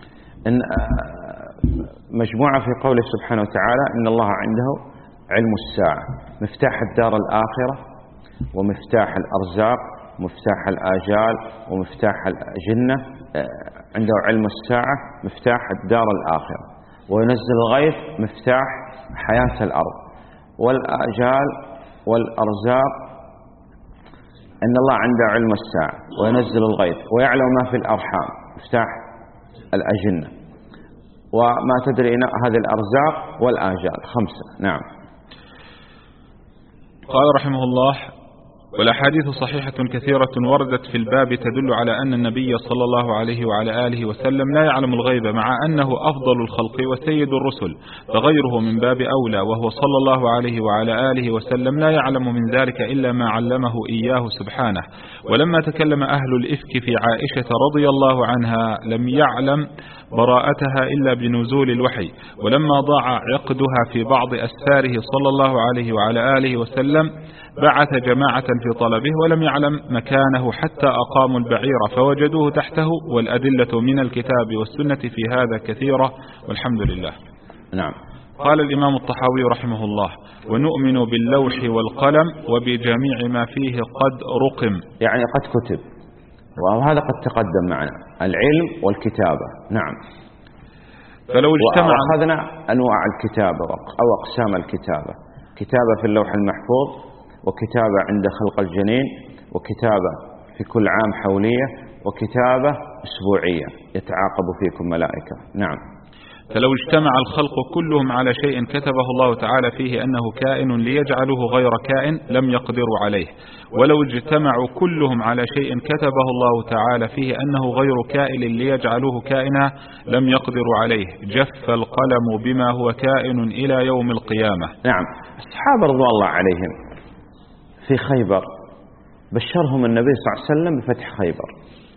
مجموعة في قوله سبحانه وتعالى: إن الله عنده علم الساعة، مفتاح الدار الآخرة، ومفتاح الأرزاق، ومفتاح الآجال، ومفتاح الجنة. عنده علم الساعة مفتاح الدار الآخرة، وينزل الغيث مفتاح حياة الأرض، والآجال والأرزاق. إن الله عنده علم الساعة وينزل الغيث ويعلم ما في الأرحام، مفتاح الأجنة، وما تدري هذه الأرزاق والآجال 5. نعم. قال رحمه الله: والأحاديث صحيحة كثيرة وردت في الباب تدل على أن النبي صلى الله عليه وعلى آله وسلم لا يعلم الغيب، مع أنه أفضل الخلق وسيد الرسل، فغيره من باب أولى، وهو صلى الله عليه وعلى آله وسلم لا يعلم من ذلك إلا ما علمه إياه سبحانه. ولما تكلم أهل الإفك في عائشة رضي الله عنها لم يعلم براءتها إلا بنزول الوحي، ولما ضاع عقدها في بعض أسفاره صلى الله عليه وعلى آله وسلم بعث جماعة في طلبه ولم يعلم مكانه حتى أقاموا البعير فوجدوه تحته، والأدلة من الكتاب والسنة في هذا كثيرة، والحمد لله. نعم. قال الإمام الطحاوي رحمه الله: ونؤمن باللوح والقلم وبجميع ما فيه قد رقم، يعني قد كتب، وهذا قد تقدم معنا العلم والكتابة. نعم. فلو اجتمع، وأخذنا أنواع الكتابة أو أقسام الكتابة: كتابة في اللوح المحفوظ، وكتابة عند خلق الجنين، وكتابة في كل عام حولية، وكتابة أسبوعية يتعاقب فيكم ملائكة. نعم. فلو اجتمع الخلق كلهم على شيء كتبه الله تعالى فيه أنه كائن ليجعله غير كائن لم يقدروا عليه، ولو اجتمعوا كلهم على شيء كتبه الله تعالى فيه أنه غير كائن ليجعلوه كائنا لم يقدروا عليه، جف القلم بما هو كائن إلى يوم القيامة. نعم. الصحابة رضوان الله عليهم في خيبر بشرهم النبي صلى الله عليه وسلم بفتح خيبر،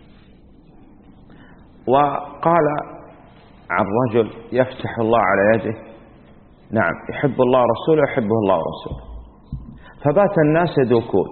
وقال عن رجل يفتح الله على يده، نعم، يحب الله رسوله يحبه الله رسوله، فبات الناس يدوكون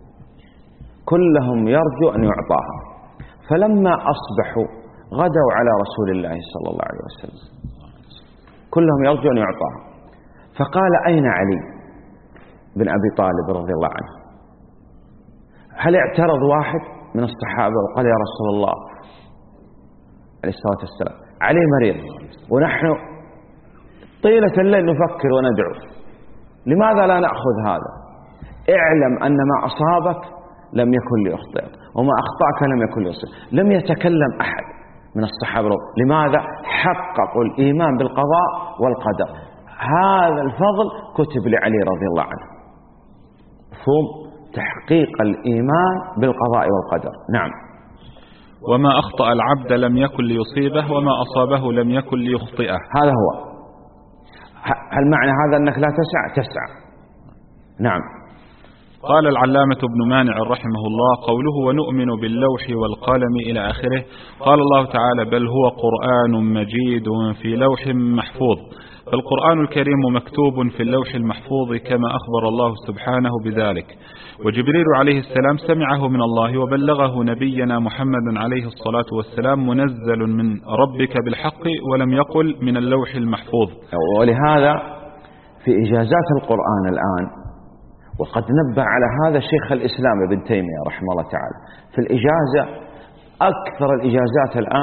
كلهم يرجو أن يعطاها، فلما أصبحوا غدوا على رسول الله صلى الله عليه وسلم كلهم يرجو أن يعطاها، فقال: أين علي بن أبي طالب رضي الله عنه؟ هل اعترض واحد من الصحابة وقال: يا رسول الله عليه الصلاة والسلام علي مريض ونحن طيلة الليل نفكر وندعو، لماذا لا نأخذ هذا؟ اعلم أن ما أصابك لم يكن ليخطئك، وما أخطأك لم يكن ليصيبك. لم يتكلم أحد من الصحابة. لماذا؟ حققوا الإيمان بالقضاء والقدر. هذا الفضل كتب لعلي رضي الله عنه. مفهوم؟ تحقيق الإيمان بالقضاء والقدر. نعم. وما أخطأ العبد لم يكن ليصيبه، وما أصابه لم يكن ليخطئه. هذا هو. هل معنى هذا أنك لا تسعى؟ تسعى. نعم. قال العلامة ابن مانع رحمه الله: قوله ونؤمن باللوح والقلم إلى آخره، قال الله تعالى: بل هو قرآن مجيد في لوح محفوظ. فالقرآن الكريم مكتوب في اللوح المحفوظ كما أخبر الله سبحانه بذلك، وجبريل عليه السلام سمعه من الله وبلغه نبينا محمد عليه الصلاة والسلام منزل من ربك بالحق، ولم يقل من اللوح المحفوظ. ولهذا في إجازات القرآن الآن، وقد نبه على هذا شيخ الإسلام ابن تيمية رحمه الله تعالى في الإجازة، أكثر الإجازات الآن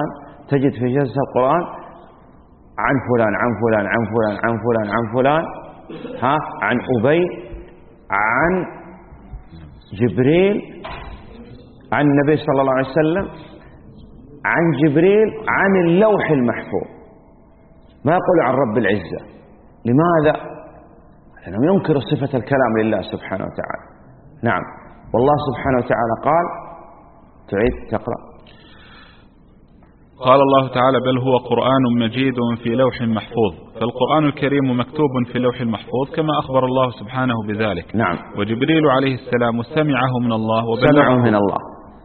تجد في جلسة القرآن عن فلان عن فلان عن فلان عن فلان عن فلان، عن أبي، عن جبريل، عن النبي صلى الله عليه وسلم، عن جبريل، عن اللوح المحفوظ. ما يقول عن رب العزة. لماذا؟ لأنه ينكر صفة الكلام لله سبحانه وتعالى. نعم. والله سبحانه وتعالى قال، تعيد تقرأ. قال الله تعالى: بل هو قرآن مجيد في لوح محفوظ. فالقرآن الكريم مكتوب في اللوح المحفوظ كما أخبر الله سبحانه بذلك. نعم. وجبريل عليه السلام سمعه من الله سمعه من الله.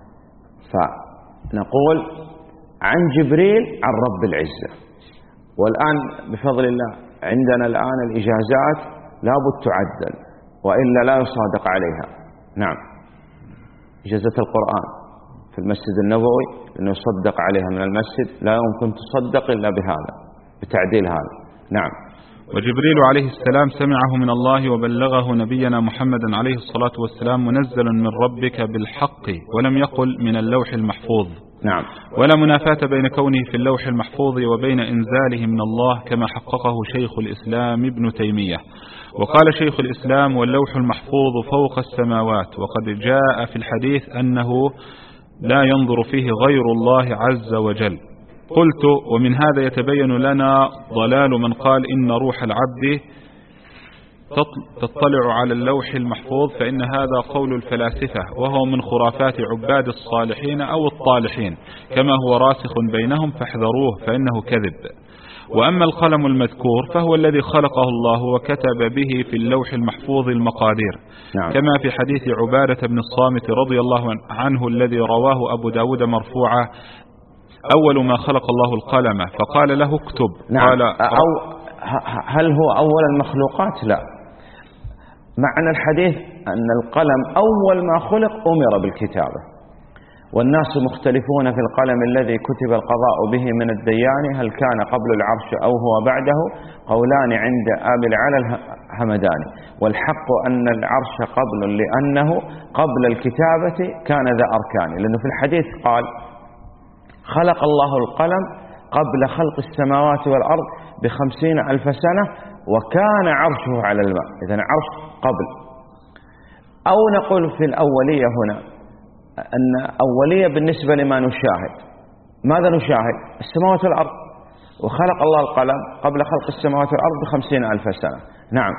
فنقول عن جبريل عن رب العزة. والآن بفضل الله عندنا الآن الإجازات لابد تعدل وإلا لا يصادق عليها. نعم. إجازة القرآن في المسجد النبوي لأنه يصدق عليها من المسجد، لا يمكن تصدق إلا بهذا، بتعديل هذا. نعم. وجبريل عليه السلام سمعه من الله وبلغه نبينا محمد عليه الصلاة والسلام منزل من ربك بالحق، ولم يقل من اللوح المحفوظ. نعم. ولا منافاة بين كونه في اللوح المحفوظ وبين إنزاله من الله كما حققه شيخ الإسلام ابن تيمية. وقال شيخ الإسلام: واللوح المحفوظ فوق السماوات، وقد جاء في الحديث أنه لا ينظر فيه غير الله عز وجل. قلت: ومن هذا يتبين لنا ضلال من قال إن روح العبد تطلع على اللوح المحفوظ، فإن هذا قول الفلاسفة، وهو من خرافات عباد الصالحين أو الطالحين، كما هو راسخ بينهم فاحذروه فإنه كذب. وأما القلم المذكور فهو الذي خلقه الله وكتب به في اللوح المحفوظ المقادير. نعم. كما في حديث عبادة بن الصامت رضي الله عنه الذي رواه أبو داود مرفوعا: أول ما خلق الله القلم فقال له اكتب. نعم. قال: هل هو أول المخلوقات؟ لا. معنى الحديث أن القلم أول ما خلق أمر بالكتابة، والناس مختلفون في القلم الذي كتب القضاء به من الديان، هل كان قبل العرش أو هو بعده، قولان عند أبي العلا الهمداني، والحق أن العرش قبل، لأنه قبل الكتابة كان ذا أركان، لأنه في الحديث قال: خلق الله القلم قبل خلق السماوات والأرض ب50,000 سنة وكان عرشه على الماء. إذن عرش قبل. أو نقول في الأولية هنا أن أولية بالنسبة لما نشاهد. ماذا نشاهد؟ السماوات والأرض، وخلق الله القلم قبل خلق السماوات والأرض ب50,000 سنة. نعم.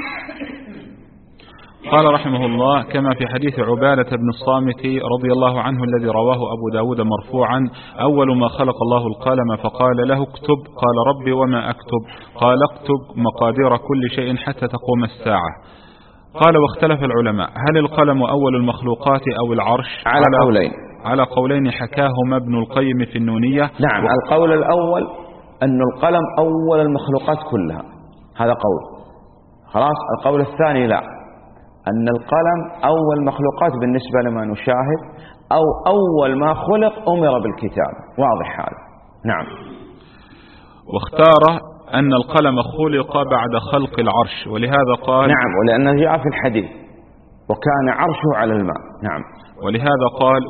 قال رحمه الله: كما في حديث عبادة بن الصامت رضي الله عنه الذي رواه أبو داود مرفوعا: أول ما خلق الله القلم فقال له اكتب، قال: ربي وما أكتب؟ قال: اكتب مقادير كل شيء حتى تقوم الساعة. قال: واختلف العلماء هل القلم أول المخلوقات أو العرش؟ على قولين حكاهما ابن القيم في النونية. نعم. القول الأول أن القلم أول المخلوقات كلها، هذا قول. خلاص. القول الثاني لا، أن القلم أول مخلوقات بالنسبة لما نشاهد، أو أول ما خلق أمر بالكتاب. واضح هذا. نعم. واختار أن القلم خلق بعد خلق العرش، ولهذا قال: نعم. ولأنه جاء في الحديث وكان عرشه على الماء. نعم. ولهذا قال: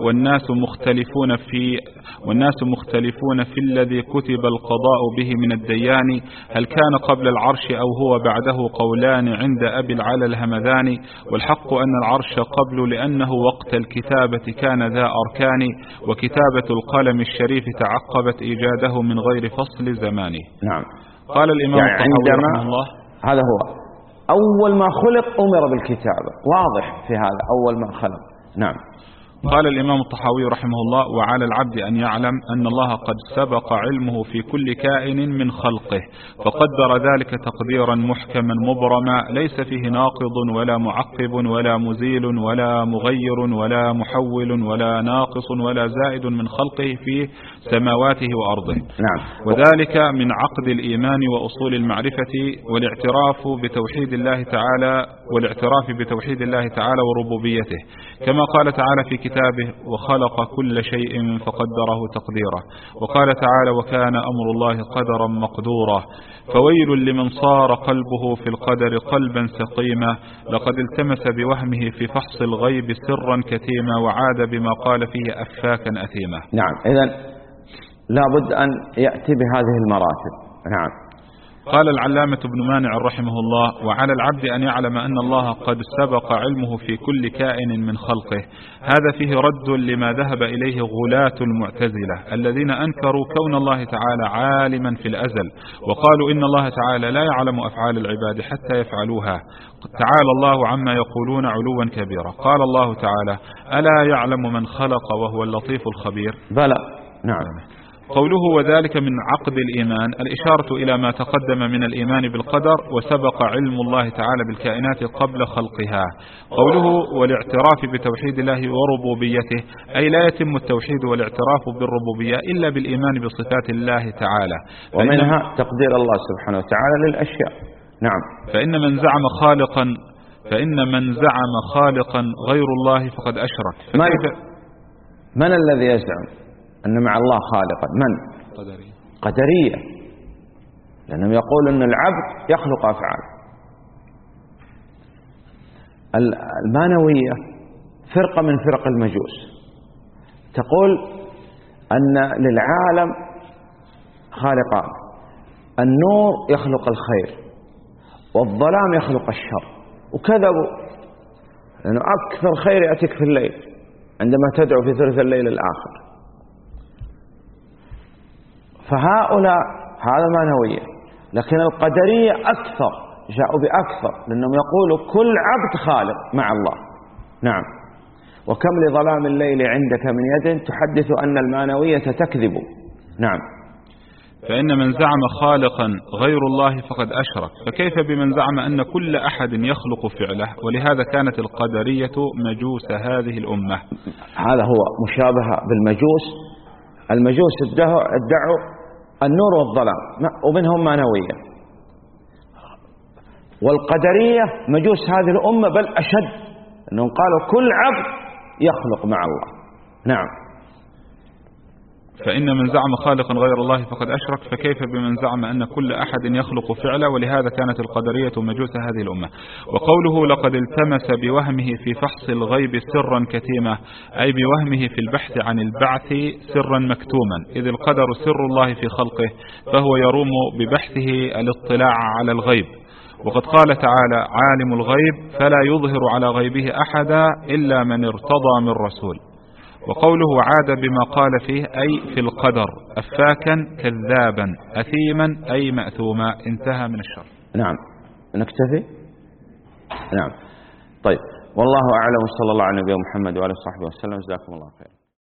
والناس مختلفون في الذي كتب القضاء به من الديان، هل كان قبل العرش أو هو بعده، قولان عند أبي العلا الهمذاني، والحق أن العرش قبل، لأنه وقت الكتابة كان ذا أركان، وكتابة القلم الشريف تعقبت إيجاده من غير فصل زمانه. نعم. قال الإمام الطحاوي رحمه الله: هذا هو أول ما خلق أمر بالكتابة. واضح في هذا أول ما خلق. نعم. قال الإمام الطحاوي رحمه الله: وعلى العبد أن يعلم أن الله قد سبق علمه في كل كائن من خلقه، فقدر ذلك تقديرا محكما مبرما، ليس فيه ناقض ولا معقب ولا مزيل ولا مغير ولا محول ولا ناقص ولا زائد من خلقه في سماواته وأرضه. نعم. وذلك من عقد الإيمان وأصول المعرفة والاعتراف بتوحيد الله تعالى وربوبيته، كما قال تعالى في كتابه: وخلق كل شيء فقدره تقديرا. وقال تعالى: وكان أمر الله قدرا مقدورا. فويل لمن صار قلبه في القدر قلبا سقيما، لقد التمس بوهمه في فحص الغيب سرا كتيما، وعاد بما قال فيه أفاكا أثيما. نعم. إذن لا بد أن يأتي بهذه المراتب. نعم. قال العلامة ابن مانع رحمه الله: وعلى العبد أن يعلم أن الله قد سبق علمه في كل كائن من خلقه. هذا فيه رد لما ذهب إليه غلاة المعتزلة الذين أنكروا كون الله تعالى عالما في الأزل، وقالوا إن الله تعالى لا يعلم أفعال العباد حتى يفعلوها. تعالى الله عما يقولون علوا كبيرا. قال الله تعالى: ألا يعلم من خلق وهو اللطيف الخبير؟ بلى. نعم. قوله وذلك من عقد الإيمان الإشارة إلى ما تقدم من الإيمان بالقدر، وسبق علم الله تعالى بالكائنات قبل خلقها. قوله والاعتراف بتوحيد الله وربوبيته، أي لا يتم التوحيد والاعتراف بالربوبية إلا بالإيمان بصفات الله تعالى، ومنها تقدير الله سبحانه وتعالى للأشياء. نعم. فإن من زعم خالقا غير الله فقد أشرك. من الذي يزعم أن مع الله خالقا؟ من؟ قدرية، لأنهم يقول أن العبد يخلق أفعال. المانوية فرقة من فرق المجوس تقول أن للعالم خالقان: النور يخلق الخير والظلام يخلق الشر. وكذبوا، لأنه أكثر خير يأتيك في الليل عندما تدعو في ثلث الليل الآخر. فهؤلاء هذا مانوية، لكن القدرية أكثر، جاءوا بأكثر، لأنهم يقولوا كل عبد خالق مع الله. نعم. وكم لظلام الليل عندك من يد تحدث أن المانوية تكذب. نعم. فإن من زعم خالقا غير الله فقد أشرك، فكيف بمن زعم أن كل أحد يخلق فعله؟ ولهذا كانت القدرية مجوس هذه الأمة. هذا هو مشابهة بالمجوس. المجوس ادعوا النور والظلام، ومنهم مانوية. والقدرية مجوس هذه الأمة بل أشد، أنهم قالوا كل عبد يخلق مع الله. نعم. فإن من زعم خالقا غير الله فقد أشرك، فكيف بمن زعم أن كل أحد يخلق فعله؟ ولهذا كانت القدرية مجوس هذه الأمة. وقوله لقد التمس بوهمه في فحص الغيب سرا كتيما، أي بوهمه في البحث عن البعث سرا مكتوما، إذ القدر سر الله في خلقه، فهو يروم ببحثه الاطلاع على الغيب. وقد قال تعالى: عالم الغيب فلا يظهر على غيبه أحدا إلا من ارتضى من رسول. وقوله عاد بما قال فيه، أي في القدر، أفاكا كذابا أثيما أي مأثوما، انتهى من الشر. نعم. نكتفي. نعم. طيب، والله أعلم، صلى الله على نبينا محمد وعلى صحبه وسلم. جزاكم الله خير.